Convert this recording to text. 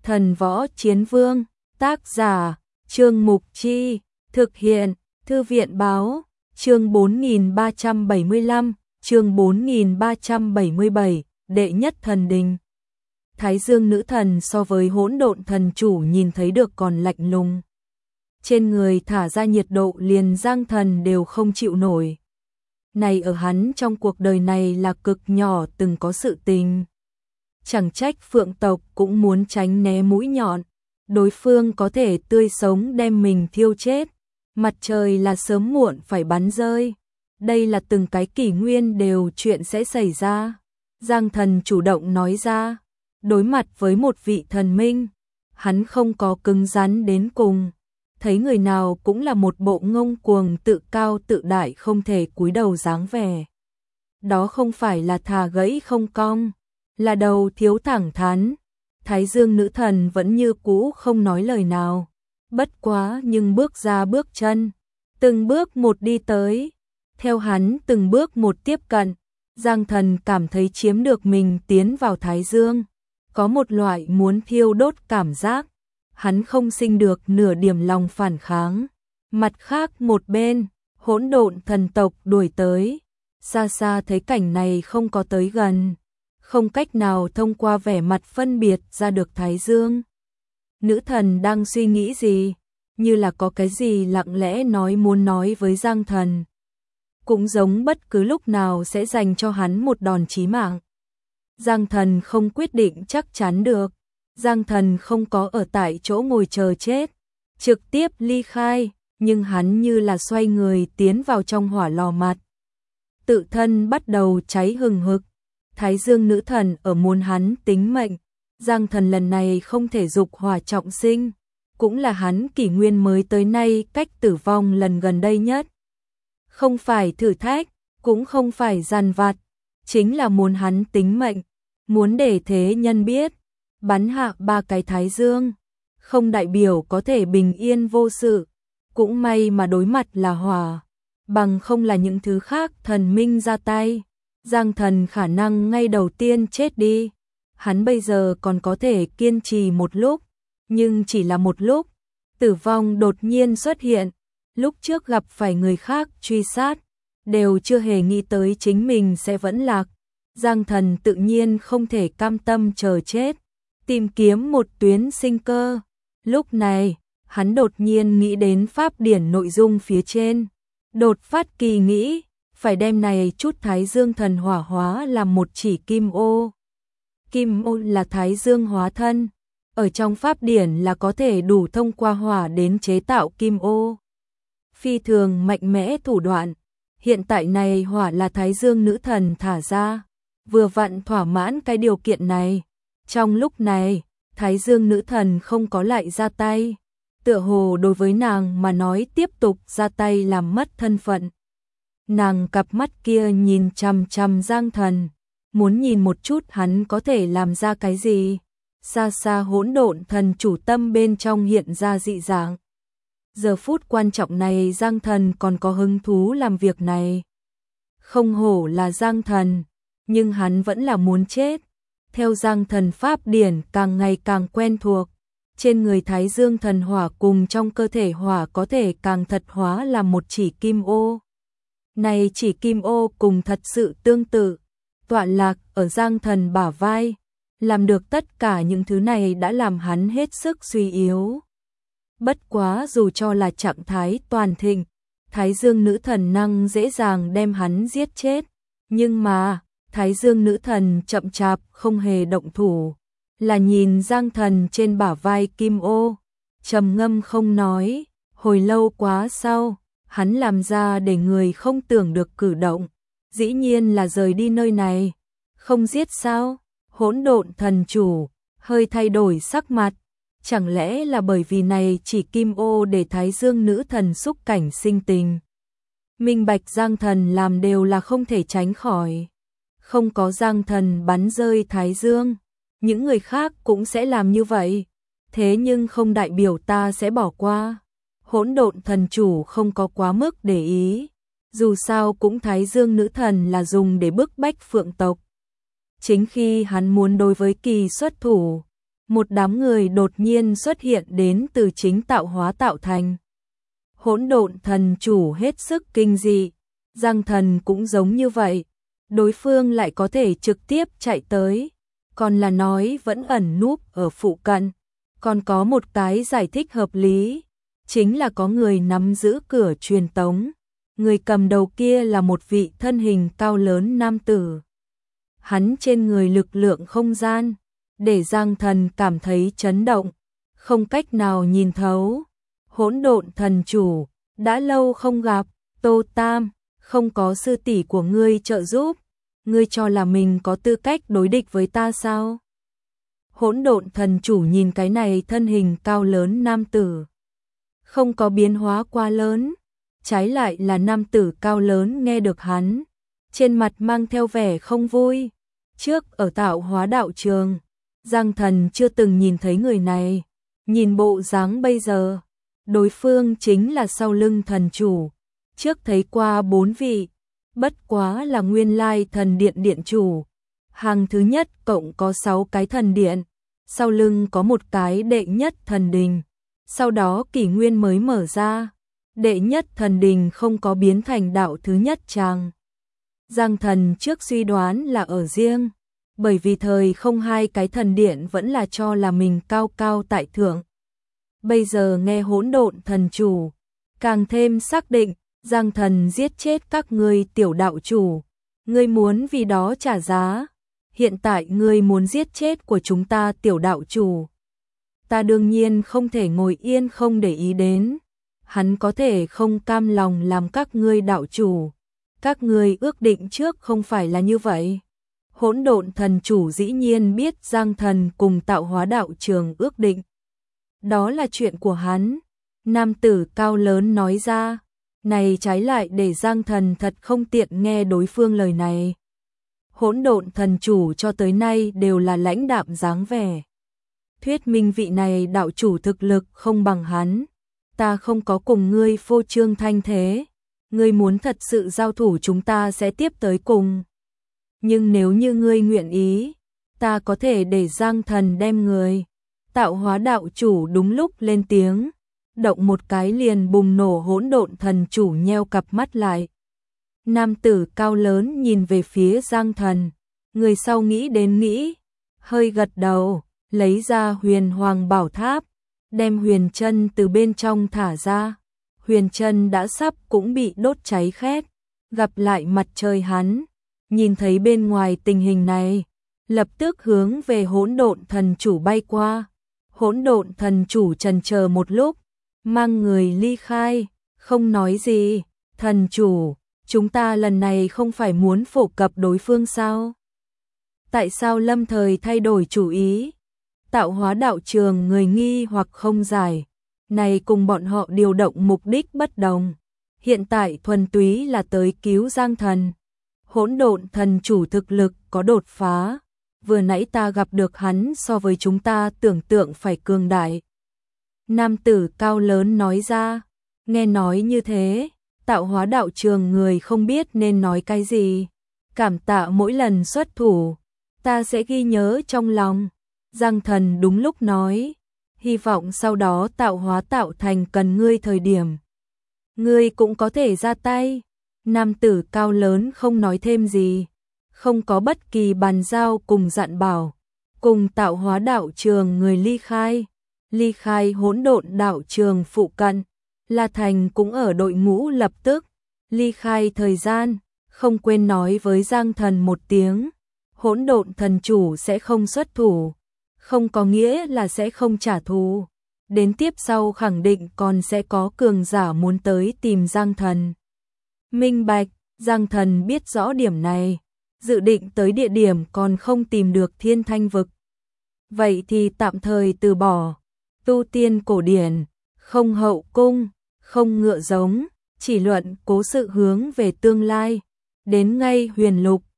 Thần Võ Chiến Vương, tác giả, Trương Mục Chi, thực hiện, Thư viện Báo, chương 4375, chương 4377, đệ nhất thần đình. Thái Dương nữ thần so với hỗn độn thần chủ nhìn thấy được còn lạnh lùng. Trên người thả ra nhiệt độ liền Giang Thần đều không chịu nổi. Này ở hắn trong cuộc đời này là cực nhỏ từng có sự tình. Chẳng trách Phượng tộc cũng muốn tránh né mũi nhọn. Đối phương có thể tươi sống đem mình thiêu chết. Mặt trời là sớm muộn phải bắn rơi. Đây là từng cái kỷ nguyên đều chuyện sẽ xảy ra. Giang Thần chủ động nói ra. Đối mặt với một vị thần minh, hắn không có cứng rắn đến cùng. Thấy người nào cũng là một bộ ngông cuồng tự cao tự đại không thể cúi đầu dáng vẻ. Đó không phải là thà gãy không cong, là đầu thiếu thẳng thắn. Thái Dương nữ thần vẫn như cũ không nói lời nào. Bất quá nhưng bước ra bước chân, từng bước một đi tới. Theo hắn từng bước một tiếp cận, Giang Thần cảm thấy chiếm được mình tiến vào Thái Dương. Có một loại muốn thiêu đốt cảm giác. Hắn không sinh được nửa điểm lòng phản kháng. Mặt khác một bên, hỗn độn thần tộc đuổi tới. Xa xa thấy cảnh này không có tới gần. Không cách nào thông qua vẻ mặt phân biệt ra được Thái Dương. Nữ thần đang suy nghĩ gì? Như là có cái gì lặng lẽ muốn nói với Giang Thần. Cũng giống bất cứ lúc nào sẽ dành cho hắn một đòn chí mạng. Giang Thần không quyết định chắc chắn được. Giang Thần không có ở tại chỗ ngồi chờ chết, trực tiếp ly khai, nhưng hắn như là xoay người tiến vào trong hỏa lò mặt. Tự thân bắt đầu cháy hừng hực. Thái Dương nữ thần ở muốn hắn tính mệnh. Giang Thần lần này không thể dục hỏa trọng sinh, cũng là hắn kỷ nguyên mới tới nay cách tử vong lần gần đây nhất. Không phải thử thách, cũng không phải giàn vặt, chính là muốn hắn tính mệnh, muốn để thế nhân biết. Bắn hạ 3 cái Thái Dương, không đại biểu có thể bình yên vô sự, cũng may mà đối mặt là hỏa, bằng không là những thứ khác thần minh ra tay, Giang Thần khả năng ngay đầu tiên chết đi. Hắn bây giờ còn có thể kiên trì một lúc, nhưng chỉ là một lúc, tử vong đột nhiên xuất hiện. Lúc trước gặp phải người khác truy sát, đều chưa hề nghĩ tới chính mình sẽ vẫn lạc. Giang Thần tự nhiên không thể cam tâm chờ chết, tìm kiếm một tuyến sinh cơ. Lúc này, hắn đột nhiên nghĩ đến pháp điển nội dung phía trên. Đột phát kỳ nghĩ, phải đem này chút Thái Dương thần hỏa hóa làm một chỉ kim ô. Kim ô là Thái Dương hóa thân. Ở trong pháp điển là có thể đủ thông qua hỏa đến chế tạo kim ô. Phi thường mạnh mẽ thủ đoạn. Hiện tại này hỏa là Thái Dương nữ thần thả ra. Vừa vặn thỏa mãn cái điều kiện này. Trong lúc này, Thái Dương nữ thần không có lại ra tay. Tựa hồ đối với nàng mà nói tiếp tục ra tay làm mất thân phận. Nàng cặp mắt kia nhìn chằm chằm Giang Thần, muốn nhìn một chút hắn có thể làm ra cái gì. Xa xa hỗn độn thần chủ tâm bên trong hiện ra dị dạng. Giờ phút quan trọng này Giang Thần còn có hứng thú làm việc này. Không hổ là Giang Thần, nhưng hắn vẫn là muốn chết. Theo Giang Thần pháp điển càng ngày càng quen thuộc, trên người Thái Dương thần hỏa cùng trong cơ thể hỏa có thể càng thật hóa làm một chỉ kim ô. Này chỉ kim ô cùng thật sự tương tự, tọa lạc ở Giang Thần bả vai, làm được tất cả những thứ này đã làm hắn hết sức suy yếu. Bất quá dù cho là trạng thái toàn thịnh, Thái Dương nữ thần năng dễ dàng đem hắn giết chết, nhưng mà Thái Dương nữ thần chậm chạp không hề động thủ, là nhìn Giang Thần trên bả vai kim ô, trầm ngâm không nói. Hồi lâu quá sau, hắn làm ra để người không tưởng được cử động, dĩ nhiên là rời đi nơi này. Không giết sao? Hỗn độn thần chủ hơi thay đổi sắc mặt, chẳng lẽ là bởi vì này chỉ kim ô để Thái Dương nữ thần xúc cảnh sinh tình. Minh bạch Giang Thần làm đều là không thể tránh khỏi. Không có Giang Thần bắn rơi Thái Dương, những người khác cũng sẽ làm như vậy. Thế nhưng không đại biểu ta sẽ bỏ qua. Hỗn độn thần chủ không có quá mức để ý. Dù sao cũng Thái Dương nữ thần là dùng để bức bách Phượng tộc. Chính khi hắn muốn đối với Kỳ xuất thủ, một đám người đột nhiên xuất hiện đến từ chính tạo hóa tạo thành. Hỗn độn thần chủ hết sức kinh dị, Giang Thần cũng giống như vậy, đối phương lại có thể trực tiếp chạy tới, còn là nói vẫn ẩn núp ở phụ cận, còn có một cái giải thích hợp lý, chính là có người nắm giữ cửa truyền tống, người cầm đầu kia là một vị thân hình cao lớn nam tử. Hắn trên người lực lượng không gian, để Giang Thần cảm thấy chấn động, không cách nào nhìn thấu. Hỗn độn thần chủ, đã lâu không gặp, Tô Tam, không có sư tỷ của ngươi trợ giúp, ngươi cho là mình có tư cách đối địch với ta sao? Hỗn độn thần chủ nhìn cái này thân hình cao lớn nam tử, không có biến hóa quá lớn, trái lại là nam tử cao lớn nghe được hắn, trên mặt mang theo vẻ không vui. Trước ở tạo hóa đạo trường, Giang Thần chưa từng nhìn thấy người này, nhìn bộ dáng bây giờ, đối phương chính là sau lưng thần chủ, trước thấy qua 4 vị, bất quá là nguyên lai thần điện điện chủ, hàng thứ nhất cộng có 6 cái thần điện, sau lưng có một cái đệ nhất thần đình, sau đó kỷ nguyên mới mở ra, đệ nhất thần đình không có biến thành đạo thứ nhất chàng. Giang Thần trước suy đoán là ở riêng, bởi vì thời không hai cái thần điện vẫn là cho là mình cao cao tại thượng. Bây giờ nghe hỗn độn thần chủ, càng thêm xác định, Giang Thần giết chết các ngươi tiểu đạo chủ, ngươi muốn vì đó trả giá, hiện tại ngươi muốn giết chết của chúng ta tiểu đạo chủ. Ta đương nhiên không thể ngồi yên không để ý đến, hắn có thể không cam lòng làm các ngươi đạo chủ, các ngươi ước định trước không phải là như vậy. Hỗn độn thần chủ dĩ nhiên biết Giang Thần cùng tạo hóa đạo trường ước định. Đó là chuyện của hắn. Nam tử cao lớn nói ra, này trái lại để Giang Thần thật không tiện nghe đối phương lời này. Hỗn độn thần chủ cho tới nay đều là lãnh đạm dáng vẻ. Thuyết minh vị này đạo chủ thực lực không bằng hắn. Ta không có cùng ngươi phô trương thanh thế. Ngươi muốn thật sự giao thủ chúng ta sẽ tiếp tới cùng. Nhưng nếu như ngươi nguyện ý, ta có thể để Giang Thần đem người. Tạo hóa đạo chủ đúng lúc lên tiếng, động một cái liền bùng nổ. Hỗn độn thần chủ nheo cặp mắt lại. Nam tử cao lớn nhìn về phía Giang Thần, người sau nghĩ đến nghĩ, hơi gật đầu, lấy ra huyền hoàng bảo tháp, đem huyền chân từ bên trong thả ra. Huyền chân đã sắp cũng bị đốt cháy khét, gặp lại mặt trời hắn, nhìn thấy bên ngoài tình hình này, lập tức hướng về hỗn độn thần chủ bay qua. Hỗn độn thần chủ chần chờ một lúc, mang người ly khai, không nói gì. Thần chủ, chúng ta lần này không phải muốn phổ cập đối phương sao? Tại sao lâm thời thay đổi chủ ý? Tạo hóa đạo trường người nghi hoặc không giải, này cùng bọn họ điều động mục đích bất đồng. Hiện tại thuần túy là tới cứu Giang Thần. Hỗn độn thần chủ thực lực có đột phá, vừa nãy ta gặp được hắn so với chúng ta tưởng tượng phải cường đại. Nam tử cao lớn nói ra, nghe nói như thế, tạo hóa đạo trường người không biết nên nói cái gì. Cảm tạ mỗi lần xuất thủ, ta sẽ ghi nhớ trong lòng. Giang Thần đúng lúc nói, hy vọng sau đó tạo hóa tạo thành cần ngươi thời điểm, ngươi cũng có thể ra tay. Nam tử cao lớn không nói thêm gì, không có bất kỳ bàn giao cùng dặn bảo, cùng tạo hóa đạo trường người ly khai hỗn độn đạo trường phụ cận. La Thành cũng ở đội ngũ lập tức ly khai thời gian, không quên nói với Giang Thần một tiếng, hỗn độn thần chủ sẽ không xuất thủ, không có nghĩa là sẽ không trả thù. Đến tiếp sau khẳng định còn sẽ có cường giả muốn tới tìm Giang Thần. Minh bạch, Giang Thần biết rõ điểm này, dự định tới địa điểm còn không tìm được Thiên Thanh vực. Vậy thì tạm thời từ bỏ, tu tiên cổ điển, không hậu cung, không ngựa giống, chỉ luận cố sự hướng về tương lai, đến ngay huyền lục,